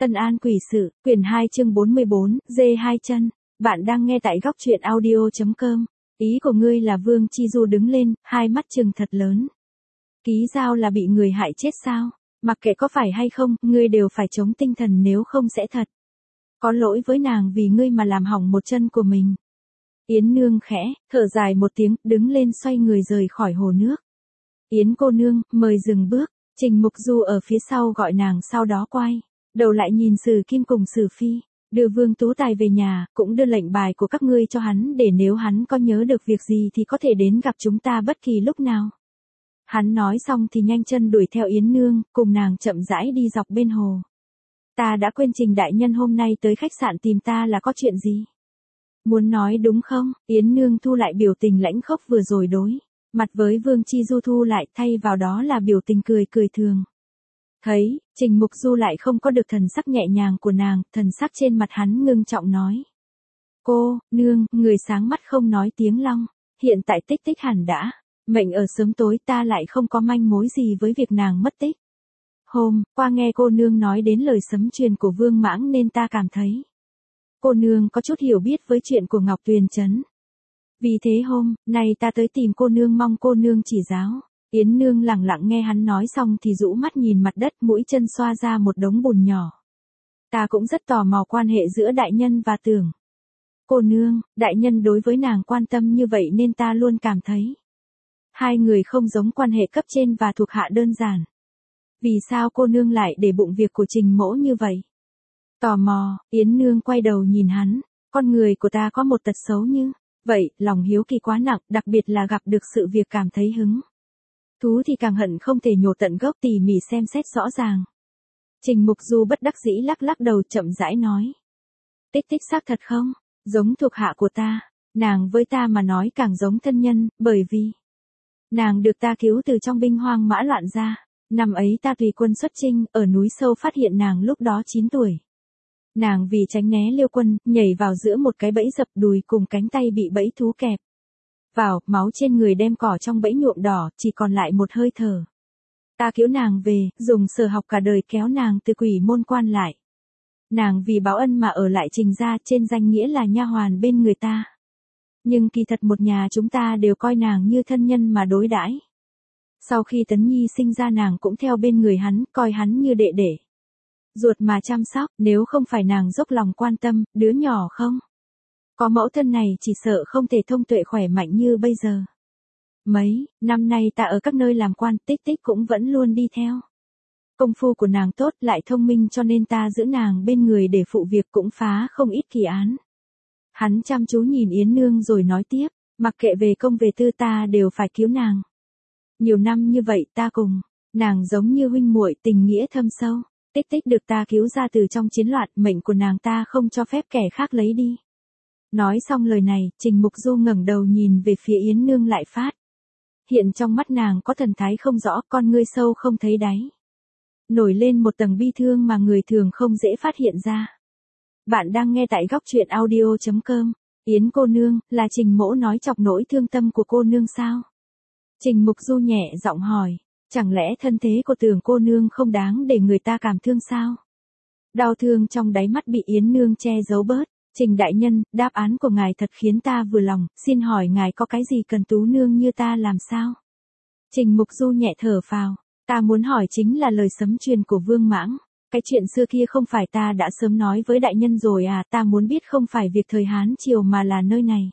Tân An Quỷ Sự, quyển 2 chương 44, dê hai chân. Bạn đang nghe tại góc truyện audio.com. Ý của ngươi là Vương Chi Du đứng lên, hai mắt trừng thật lớn. Ký Giao là bị người hại chết sao? Mặc kệ có phải hay không, ngươi đều phải chống tinh thần nếu không sẽ thật. Có lỗi với nàng vì ngươi mà làm hỏng một chân của mình. Yến Nương khẽ, thở dài một tiếng, đứng lên xoay người rời khỏi hồ nước. Yến cô nương, mời dừng bước. Trình Mục Du ở phía sau gọi nàng sau đó quay đầu lại nhìn Sử Kim cùng Sử Phi, đưa Vương Tú Tài về nhà, cũng đưa lệnh bài của các ngươi cho hắn để nếu hắn có nhớ được việc gì thì có thể đến gặp chúng ta bất kỳ lúc nào. Hắn nói xong thì nhanh chân đuổi theo Yến Nương, cùng nàng chậm rãi đi dọc bên hồ. Ta đã quên Trình đại nhân hôm nay tới khách sạn tìm ta là có chuyện gì? Muốn nói đúng không? Yến Nương thu lại biểu tình lãnh khốc vừa rồi đối mặt với Vương Chi Du, thu lại thay vào đó là biểu tình cười cười thường. Thấy, Trình Mục Du lại không có được thần sắc nhẹ nhàng của nàng, thần sắc trên mặt hắn ngưng trọng nói. Cô, nương, người sáng mắt không nói tiếng long, hiện tại Tích Tích hẳn đã, mệnh ở sớm tối, ta lại không có manh mối gì với việc nàng mất tích. Hôm qua nghe cô nương nói đến lời sấm truyền của Vương Mãng nên ta cảm thấy cô nương có chút hiểu biết với chuyện của Ngọc Tuyền Trấn. Vì thế hôm nay ta tới tìm cô nương, mong cô nương chỉ giáo. Yến Nương lặng lặng nghe hắn nói xong thì rũ mắt nhìn mặt đất, mũi chân xoa ra một đống bùn nhỏ. Ta cũng rất tò mò quan hệ giữa đại nhân và Tưởng cô nương, đại nhân đối với nàng quan tâm như vậy nên ta luôn cảm thấy hai người không giống quan hệ cấp trên và thuộc hạ đơn giản. Vì sao cô nương lại để bụng việc của Trình mỗ như vậy? Tò mò, Yến Nương quay đầu nhìn hắn, con người của ta có một tật xấu như vậy, lòng hiếu kỳ quá nặng, đặc biệt là gặp được sự việc cảm thấy hứng thú thì càng hận không thể nhổ tận gốc, tỉ mỉ xem xét rõ ràng. Trình Mục Du bất đắc dĩ lắc lắc đầu, chậm rãi nói. Tích Tích xác thật không? Giống thuộc hạ của ta, nàng với ta mà nói càng giống thân nhân, bởi vì nàng được ta cứu từ trong binh hoang mã loạn ra. Năm ấy ta tùy quân xuất chinh, ở núi sâu phát hiện nàng lúc đó 9 tuổi. Nàng vì tránh né Liêu quân, nhảy vào giữa một cái bẫy dập, đùi cùng cánh tay bị bẫy thú kẹp vào, máu trên người đem cỏ trong bẫy nhuộm đỏ, chỉ còn lại một hơi thở. Ta cứu nàng về, dùng sở học cả đời kéo nàng từ quỷ môn quan lại. Nàng vì báo ân mà ở lại Trình gia, trên danh nghĩa là nha hoàn bên người ta. Nhưng kỳ thật một nhà chúng ta đều coi nàng như thân nhân mà đối đãi. Sau khi Tấn Nhi sinh ra nàng cũng theo bên người hắn, coi hắn như đệ đệ ruột mà chăm sóc, nếu không phải nàng dốc lòng quan tâm, đứa nhỏ không có mẫu thân này chỉ sợ không thể thông tuệ khỏe mạnh như bây giờ. Mấy năm nay ta ở các nơi làm quan, Tích Tích cũng vẫn luôn đi theo. Công phu của nàng tốt lại thông minh cho nên ta giữ nàng bên người để phụ việc, cũng phá không ít kỳ án. Hắn chăm chú nhìn Yến Nương rồi nói tiếp, mặc kệ về công về tư ta đều phải cứu nàng. Nhiều năm như vậy ta cùng nàng giống như huynh muội, tình nghĩa thâm sâu. Tích Tích được ta cứu ra từ trong chiến loạn, mệnh của nàng ta không cho phép kẻ khác lấy đi. Nói xong lời này, Trình Mục Du ngẩng đầu nhìn về phía Yến Nương lại phát hiện trong mắt nàng có thần thái không rõ, con ngươi sâu không thấy đáy, nổi lên một tầng bi thương mà người thường không dễ phát hiện ra. Bạn đang nghe tại góc truyện audio.com. Yến cô nương, là Trình mỗ nói chọc nỗi thương tâm của cô nương sao? Trình Mục Du nhẹ giọng hỏi, chẳng lẽ thân thế của Tưởng cô nương không đáng để người ta cảm thương sao? Đau thương trong đáy mắt bị Yến Nương che giấu bớt. Trình đại nhân, đáp án của ngài thật khiến ta vừa lòng, xin hỏi ngài có cái gì cần tú nương như ta làm sao? Trình Mục Du nhẹ thở phào, ta muốn hỏi chính là lời sấm truyền của Vương Mãng. Cái chuyện xưa kia không phải ta đã sớm nói với đại nhân rồi à? Ta muốn biết không phải việc thời Hán Triều mà là nơi này.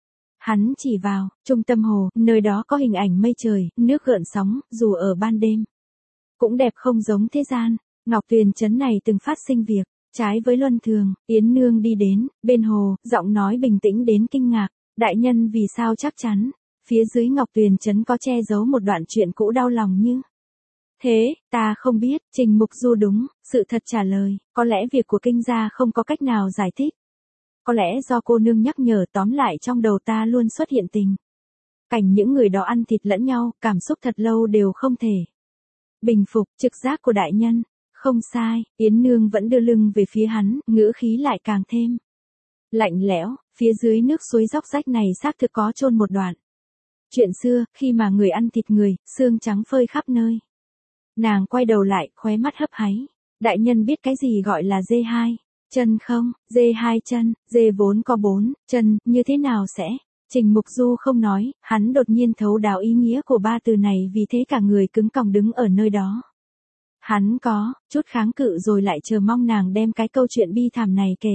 Hắn chỉ vào trung tâm hồ, nơi đó có hình ảnh mây trời, nước gợn sóng, dù ở ban đêm cũng đẹp không giống thế gian. Ngọc Tuyền Trấn này từng phát sinh việc trái với luân thường. Yến Nương đi đến bên hồ, giọng nói bình tĩnh đến kinh ngạc. Đại nhân vì sao chắc chắn phía dưới Ngọc Tuyền Trấn có che giấu một đoạn chuyện cũ đau lòng như thế? Ta không biết. Trình Mục Du đúng sự thật trả lời, có lẽ việc của kinh gia không có cách nào giải thích. Có lẽ do cô nương nhắc nhở, tóm lại trong đầu ta luôn xuất hiện tình cảnh những người đó ăn thịt lẫn nhau, cảm xúc thật lâu đều không thể bình phục. Trực giác của đại nhân không sai. Yến Nương vẫn đưa lưng về phía hắn, ngữ khí lại càng thêm lạnh lẽo. Phía dưới nước suối róc rách này xác thực có chôn một đoạn chuyện xưa, khi mà người ăn thịt người, xương trắng phơi khắp nơi. Nàng quay đầu lại, khóe mắt hấp háy, Đại nhân biết cái gì gọi là dê hai chân không? Dê hai chân, dê vốn có 4 chân, như thế nào sẽ? Trình Mục Du không nói, hắn đột nhiên thấu đáo ý nghĩa của ba từ này, vì thế cả người cứng còng đứng ở nơi đó. Hắn có chút kháng cự rồi lại chờ mong nàng đem cái câu chuyện bi thảm này kể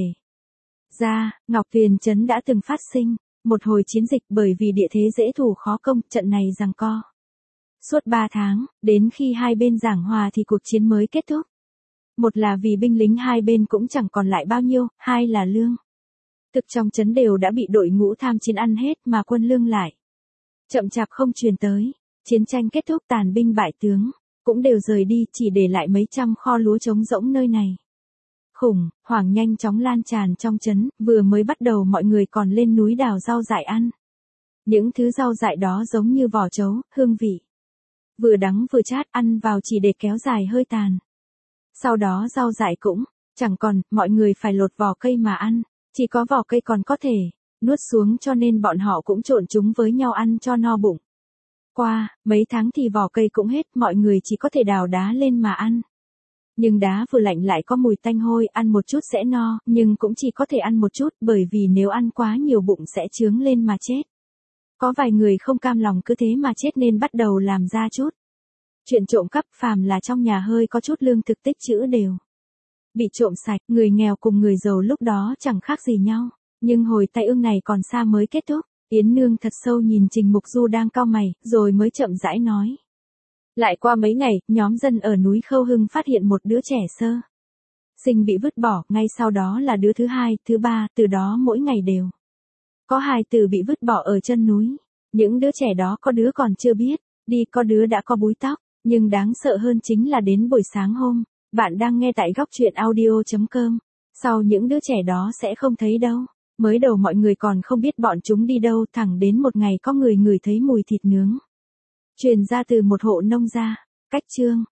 ra. Ngọc Tuyền Trấn đã từng phát sinh một hồi chiến dịch, bởi vì địa thế dễ thủ khó công, trận này giằng co suốt 3 tháng, đến khi hai bên giảng hòa thì cuộc chiến mới kết thúc. Một là vì binh lính hai bên cũng chẳng còn lại bao nhiêu, hai là lương thực trong trấn đều đã bị đội ngũ tham chiến ăn hết, mà quân lương lại chậm chạp không truyền tới. Chiến tranh kết thúc, tàn binh bại tướng cũng đều rời đi, chỉ để lại mấy trăm kho lúa trống rỗng nơi này. Khủng hoảng nhanh chóng lan tràn trong trấn, vừa mới bắt đầu mọi người còn lên núi đào rau dại ăn. Những thứ rau dại đó giống như vỏ trấu, hương vị vừa đắng vừa chát, ăn vào chỉ để kéo dài hơi tàn. Sau đó rau dại cũng chẳng còn, mọi người phải lột vỏ cây mà ăn, chỉ có vỏ cây còn có thể nuốt xuống, cho nên bọn họ cũng trộn chúng với nhau ăn cho no bụng. Qua mấy tháng thì vỏ cây cũng hết, mọi người chỉ có thể đào đá lên mà ăn. Nhưng đá vừa lạnh lại có mùi tanh hôi, ăn một chút sẽ no, nhưng cũng chỉ có thể ăn một chút, bởi vì nếu ăn quá nhiều bụng sẽ chướng lên mà chết. Có vài người không cam lòng cứ thế mà chết nên bắt đầu làm ra chút chuyện trộm cắp, phàm là trong nhà hơi có chút lương thực tích trữ đều bị trộm sạch. Người nghèo cùng người giàu lúc đó chẳng khác gì nhau, nhưng hồi tai ương này còn xa mới kết thúc. Yến Nương thật sâu nhìn Trình Mục Du đang cau mày, rồi mới chậm rãi nói. Lại qua mấy ngày, nhóm dân ở núi Khâu Hưng phát hiện một đứa trẻ sơ sinh bị vứt bỏ, ngay sau đó là đứa thứ hai, thứ ba, từ đó mỗi ngày đều có hài tử bị vứt bỏ ở chân núi. Những đứa trẻ đó có đứa còn chưa biết đi, có đứa đã có búi tóc, nhưng đáng sợ hơn chính là đến buổi sáng hôm bạn đang nghe tại góc truyện audio.com, sau những đứa trẻ đó sẽ không thấy đâu. Mới đầu mọi người còn không biết bọn chúng đi đâu, thẳng đến một ngày có người ngửi thấy mùi thịt nướng truyền ra từ một hộ nông gia cách chương